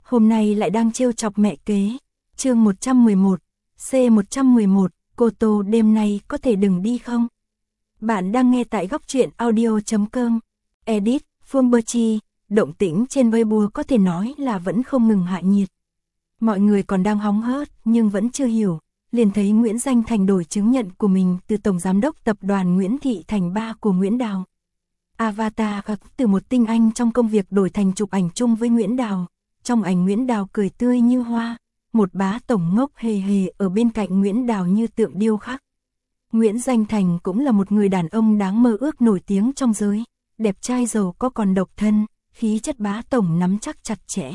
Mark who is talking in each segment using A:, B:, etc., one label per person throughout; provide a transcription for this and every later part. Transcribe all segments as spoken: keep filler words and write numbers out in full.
A: hôm nay lại đang trêu chọc mẹ kế. Chương một trăm mười một, C một trăm mười một, cô Tô đêm nay có thể đừng đi không? Bạn đang nghe tại góc truyện audio chấm com. Edit, Phương Bơ Chi, động tĩnh trên Weibo có thể nói là vẫn không ngừng hạ nhiệt. Mọi người còn đang hóng hớt nhưng vẫn chưa hiểu, liền thấy Nguyễn Danh Thành đổi chứng nhận của mình từ Tổng Giám đốc Tập đoàn Nguyễn Thị thành ba của Nguyễn Đào. Avatar từ một tinh anh trong công việc đổi thành chụp ảnh chung với Nguyễn Đào. Trong ảnh Nguyễn Đào cười tươi như hoa, một bá tổng ngốc hề hề ở bên cạnh Nguyễn Đào như tượng điêu khắc. Nguyễn Danh Thành cũng là một người đàn ông đáng mơ ước nổi tiếng trong giới, đẹp trai giàu có còn độc thân, khí chất bá tổng nắm chắc chặt chẽ.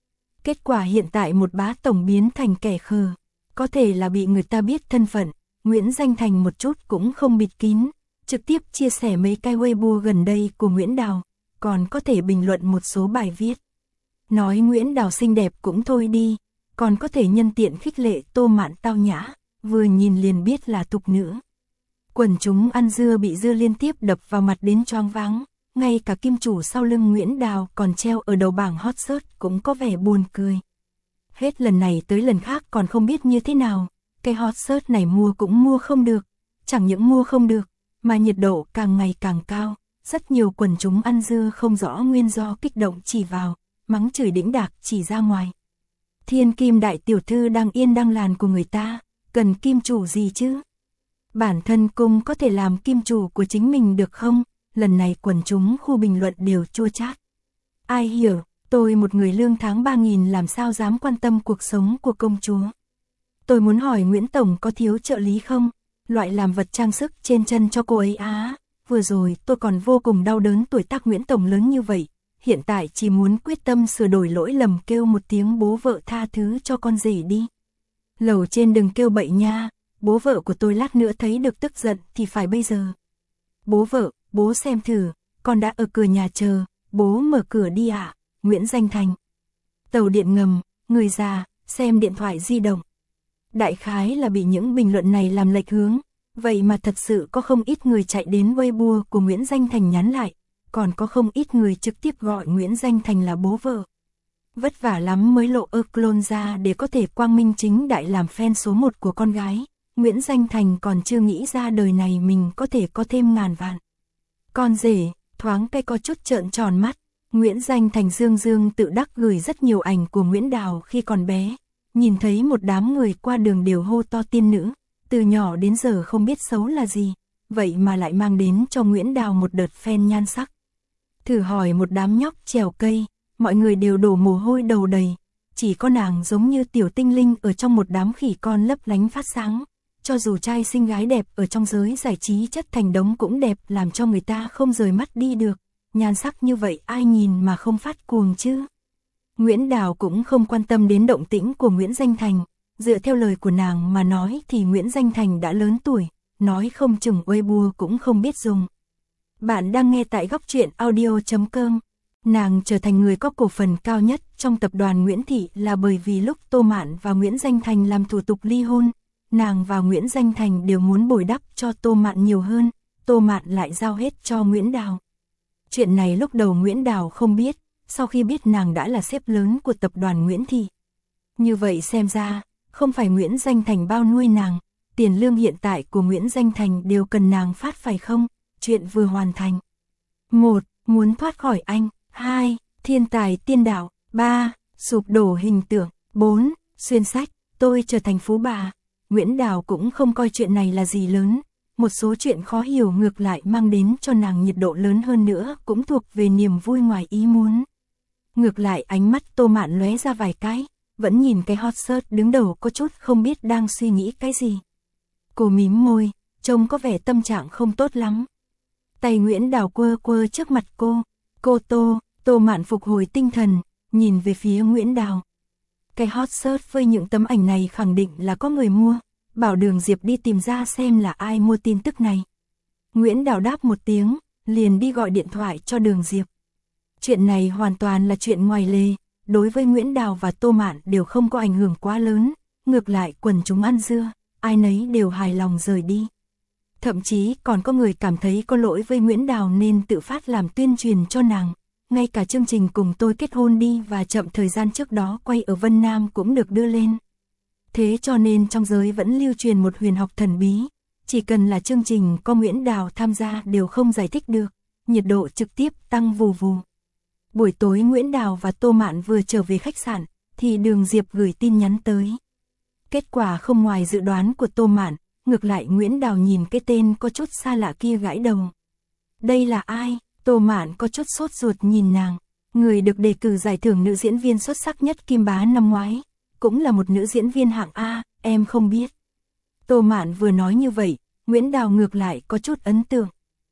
A: Kết quả hiện tại một bá tổng biến thành kẻ khờ, có thể là bị người ta biết thân phận, Nguyễn Danh Thành một chút cũng không bịt kín, trực tiếp chia sẻ mấy cái Weibo gần đây của Nguyễn Đào, còn có thể bình luận một số bài viết. Nói Nguyễn Đào xinh đẹp cũng thôi đi, còn có thể nhân tiện khích lệ Tô Mạn tao nhã, vừa nhìn liền biết là tục nữ. Quần chúng ăn dưa bị dưa liên tiếp đập vào mặt đến choáng váng, ngay cả kim chủ sau lưng Nguyễn Đào còn treo ở đầu bảng hot search cũng có vẻ buồn cười. Hết lần này tới lần khác còn không biết như thế nào, cái hot search này mua cũng mua không được, chẳng những mua không được, mà nhiệt độ càng ngày càng cao, rất nhiều quần chúng ăn dưa không rõ nguyên do kích động chỉ vào, mắng chửi đĩnh đạc chỉ ra ngoài. Thiên Kim đại tiểu thư đang yên đang làn của người ta, cần kim chủ gì chứ? Bản thân cung có thể làm kim chủ của chính mình được không? Lần này quần chúng khu bình luận đều chua chát. Ai hiểu, tôi một người lương tháng ba nghìn làm sao dám quan tâm cuộc sống của công chúa. Tôi muốn hỏi Nguyễn Tổng có thiếu trợ lý không? Loại làm vật trang sức trên chân cho cô ấy á. Vừa rồi tôi còn vô cùng đau đớn tuổi tác Nguyễn Tổng lớn như vậy. Hiện tại chỉ muốn quyết tâm sửa đổi lỗi lầm kêu một tiếng bố vợ tha thứ cho con rể đi. Lầu trên đừng kêu bậy nha, bố vợ của tôi lát nữa thấy được tức giận thì phải bây giờ. Bố vợ, bố xem thử, con đã ở cửa nhà chờ, bố mở cửa đi ạ. À? Nguyễn Danh Thành. Tàu điện ngầm, người già, xem điện thoại di động. Đại khái là bị những bình luận này làm lệch hướng, vậy mà thật sự có không ít người chạy đến Weibo của Nguyễn Danh Thành nhắn lại, còn có không ít người trực tiếp gọi Nguyễn Danh Thành là bố vợ. Vất vả lắm mới lộ ơ clone ra để có thể quang minh chính đại làm fan số một của con gái, Nguyễn Danh Thành còn chưa nghĩ ra đời này mình có thể có thêm ngàn vạn. Con rể, thoáng cái có chút trợn tròn mắt, Nguyễn Danh Thành dương dương tự đắc gửi rất nhiều ảnh của Nguyễn Đào khi còn bé, nhìn thấy một đám người qua đường đều hô to tiên nữ, từ nhỏ đến giờ không biết xấu là gì, vậy mà lại mang đến cho Nguyễn Đào một đợt fan nhan sắc. Thử hỏi một đám nhóc trèo cây, mọi người đều đổ mồ hôi đầu đầy, chỉ có nàng giống như tiểu tinh linh ở trong một đám khỉ con lấp lánh phát sáng. Cho dù trai xinh gái đẹp ở trong giới giải trí chất thành đống cũng đẹp làm cho người ta không rời mắt đi được, nhan sắc như vậy ai nhìn mà không phát cuồng chứ. Nguyễn Đào cũng không quan tâm đến động tĩnh của Nguyễn Danh Thành, dựa theo lời của nàng mà nói thì Nguyễn Danh Thành đã lớn tuổi, nói không chừng Weibo cũng không biết dùng. Bạn đang nghe tại góc truyện audio chấm com. Nàng trở thành người có cổ phần cao nhất trong tập đoàn Nguyễn Thị là bởi vì lúc Tô Mạn và Nguyễn Danh Thành làm thủ tục ly hôn, nàng và Nguyễn Danh Thành đều muốn bồi đắp cho Tô Mạn nhiều hơn, Tô Mạn lại giao hết cho Nguyễn Đào. Chuyện này lúc đầu Nguyễn Đào không biết, sau khi biết nàng đã là sếp lớn của tập đoàn Nguyễn Thị. Như vậy xem ra, không phải Nguyễn Danh Thành bao nuôi nàng, tiền lương hiện tại của Nguyễn Danh Thành đều cần nàng phát phải không? Chuyện vừa hoàn thành. một. Muốn thoát khỏi anh. hai. Thiên tài tiên đạo. ba. Sụp đổ hình tượng. bốn. Xuyên sách. Tôi trở thành phú bà. Nguyễn Đào cũng không coi chuyện này là gì lớn. Một số chuyện khó hiểu ngược lại mang đến cho nàng nhiệt độ lớn hơn nữa cũng thuộc về niềm vui ngoài ý muốn. Ngược lại ánh mắt Tô Mạn lóe ra vài cái, vẫn nhìn cái hot search đứng đầu có chút không biết đang suy nghĩ cái gì. Cô mím môi, trông có vẻ tâm trạng không tốt lắm. Tay Nguyễn Đào quơ quơ trước mặt cô, cô Tô, Tô Mạn phục hồi tinh thần, nhìn về phía Nguyễn Đào. Cái hot search với những tấm ảnh này khẳng định là có người mua, bảo Đường Diệp đi tìm ra xem là ai mua tin tức này. Nguyễn Đào đáp một tiếng, liền đi gọi điện thoại cho Đường Diệp. Chuyện này hoàn toàn là chuyện ngoài lề, đối với Nguyễn Đào và Tô Mạn đều không có ảnh hưởng quá lớn, ngược lại quần chúng ăn dưa, ai nấy đều hài lòng rời đi. Thậm chí còn có người cảm thấy có lỗi với Nguyễn Đào nên tự phát làm tuyên truyền cho nàng, ngay cả chương trình cùng tôi kết hôn đi và chậm thời gian trước đó quay ở Vân Nam cũng được đưa lên. Thế cho nên trong giới vẫn lưu truyền một huyền học thần bí, chỉ cần là chương trình có Nguyễn Đào tham gia đều không giải thích được, nhiệt độ trực tiếp tăng vù vù. Buổi tối Nguyễn Đào và Tô Mạn vừa trở về khách sạn, thì Đường Diệp gửi tin nhắn tới. Kết quả không ngoài dự đoán của Tô Mạn, ngược lại Nguyễn Đào nhìn cái tên có chút xa lạ kia gãi đầu. Đây là ai? Tô Mạn có chút sốt ruột nhìn nàng, người được đề cử giải thưởng nữ diễn viên xuất sắc nhất Kim Bá năm ngoái, cũng là một nữ diễn viên hạng A, em không biết. Tô Mạn vừa nói như vậy, Nguyễn Đào ngược lại có chút ấn tượng.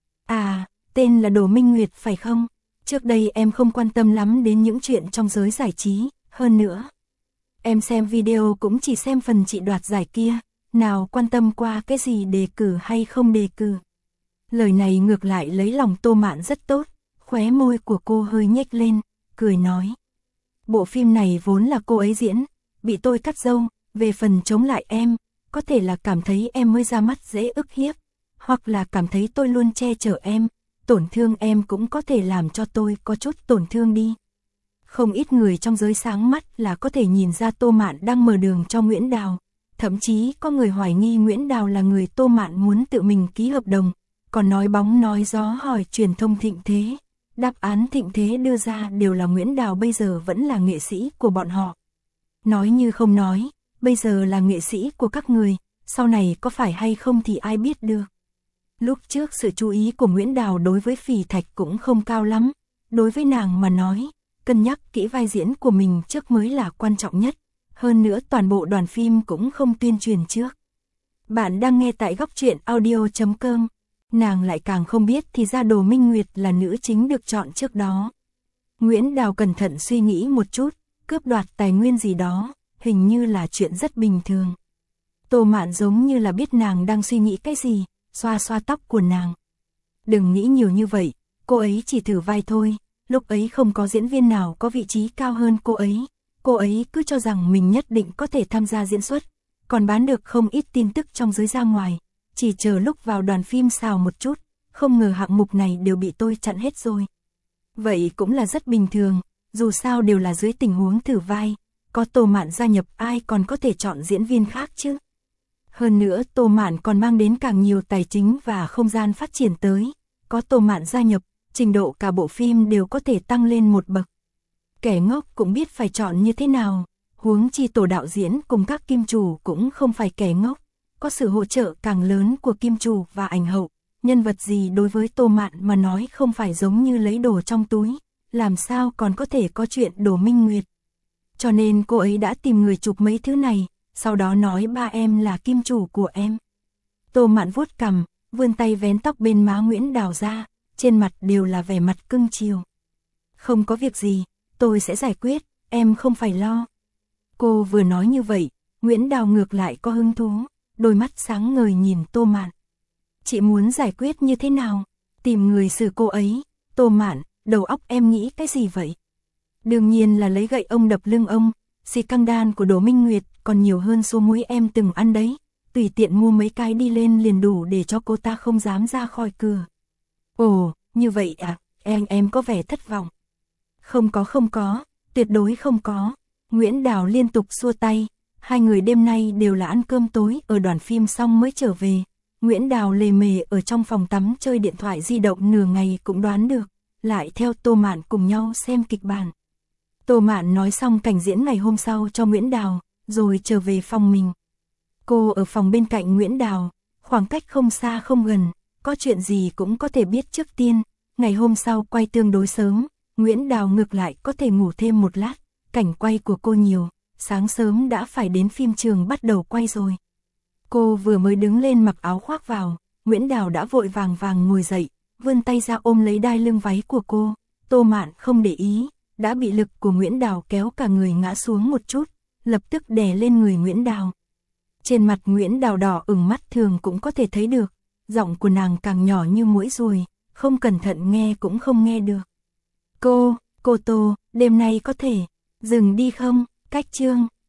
A: À, tên là Đỗ Minh Nguyệt phải không? Trước đây em không quan tâm lắm đến những chuyện trong giới giải trí, hơn nữa. Em xem video cũng chỉ xem phần chị đoạt giải kia, nào quan tâm qua cái gì đề cử hay không đề cử. Lời này ngược lại lấy lòng Tô Mạn rất tốt, khóe môi của cô hơi nhếch lên, cười nói. Bộ phim này vốn là cô ấy diễn, bị tôi cắt râu, về phần chống lại em, có thể là cảm thấy em mới ra mắt dễ ức hiếp, hoặc là cảm thấy tôi luôn che chở em, tổn thương em cũng có thể làm cho tôi có chút tổn thương đi. Không ít người trong giới sáng mắt là có thể nhìn ra Tô Mạn đang mở đường cho Nguyễn Đào, thậm chí có người hoài nghi Nguyễn Đào là người Tô Mạn muốn tự mình ký hợp đồng, còn nói bóng nói gió hỏi truyền thông Thịnh Thế. Đáp án Thịnh Thế đưa ra đều là Nguyễn Đào bây giờ vẫn là nghệ sĩ của bọn họ. Nói như không nói, bây giờ là nghệ sĩ của các người, sau này có phải hay không thì ai biết được. Lúc trước sự chú ý của Nguyễn Đào đối với Phỉ Thạch cũng không cao lắm, đối với nàng mà nói, cân nhắc kỹ vai diễn của mình trước mới là quan trọng nhất, hơn nữa toàn bộ đoàn phim cũng không tuyên truyền trước. Bạn đang nghe tại góc truyện audio chấm com, nàng lại càng không biết thì ra Đỗ Minh Nguyệt là nữ chính được chọn trước đó. Nguyễn Đào cẩn thận suy nghĩ một chút, cướp đoạt tài nguyên gì đó, hình như là chuyện rất bình thường. Tô Mạn giống như là biết nàng đang suy nghĩ cái gì, xoa xoa tóc của nàng. Đừng nghĩ nhiều như vậy, cô ấy chỉ thử vai thôi, lúc ấy không có diễn viên nào có vị trí cao hơn cô ấy, cô ấy cứ cho rằng mình nhất định có thể tham gia diễn xuất, còn bán được không ít tin tức trong giới ra ngoài, chỉ chờ lúc vào đoàn phim xào một chút, không ngờ hạng mục này đều bị tôi chặn hết rồi. Vậy cũng là rất bình thường, dù sao đều là dưới tình huống thử vai, có Tô Mạn gia nhập ai còn có thể chọn diễn viên khác chứ. Hơn nữa Tô Mạn còn mang đến càng nhiều tài chính và không gian phát triển tới, có Tô Mạn gia nhập, trình độ cả bộ phim đều có thể tăng lên một bậc. Kẻ ngốc cũng biết phải chọn như thế nào, huống chi tổ đạo diễn cùng các kim chủ cũng không phải kẻ ngốc, có sự hỗ trợ càng lớn của kim chủ và ảnh hậu, nhân vật gì đối với Tô Mạn mà nói không phải giống như lấy đồ trong túi, làm sao còn có thể có chuyện Đỗ Minh Nguyệt. Cho nên cô ấy đã tìm người chụp mấy thứ này, sau đó nói ba em là kim chủ của em. Tô Mạn vuốt cằm, vươn tay vén tóc bên má Nguyễn Đào ra, trên mặt đều là vẻ mặt cưng chiều. Không có việc gì, tôi sẽ giải quyết, em không phải lo. Cô vừa nói như vậy, Nguyễn Đào ngược lại có hứng thú, đôi mắt sáng ngời nhìn Tô Mạn. Chị muốn giải quyết như thế nào? Tìm người xử cô ấy. Tô Mạn, đầu óc em nghĩ cái gì vậy? Đương nhiên là lấy gậy ông đập lưng ông, xì căng đan của Đỗ Minh Nguyệt còn nhiều hơn số muối em từng ăn đấy, tùy tiện mua mấy cái đi lên liền đủ để cho cô ta không dám ra khỏi cửa. Ồ, như vậy à, em em có vẻ thất vọng. Không có không có, tuyệt đối không có. Nguyễn Đào liên tục xua tay, hai người đêm nay đều là ăn cơm tối ở đoàn phim xong mới trở về. Nguyễn Đào lề mề ở trong phòng tắm chơi điện thoại di động nửa ngày cũng đoán được, lại theo Tô Mạn cùng nhau xem kịch bản. Tô Mạn nói xong cảnh diễn ngày hôm sau cho Nguyễn Đào, rồi trở về phòng mình. Cô ở phòng bên cạnh Nguyễn Đào, khoảng cách không xa không gần, có chuyện gì cũng có thể biết trước tiên. Ngày hôm sau quay tương đối sớm, Nguyễn Đào ngược lại có thể ngủ thêm một lát, cảnh quay của cô nhiều, sáng sớm đã phải đến phim trường bắt đầu quay rồi. Cô vừa mới đứng lên mặc áo khoác vào, Nguyễn Đào đã vội vàng vàng ngồi dậy, vươn tay ra ôm lấy đai lưng váy của cô. Tô Mạn không để ý, đã bị lực của Nguyễn Đào kéo cả người ngã xuống một chút, lập tức đè lên người Nguyễn Đào. Trên mặt Nguyễn Đào đỏ ửng, mắt thường cũng có thể thấy được, giọng của nàng càng nhỏ như muỗi ruồi, không cẩn thận nghe cũng không nghe được. Cô, cô Tô, đêm nay có thể dừng đi không? Cách chương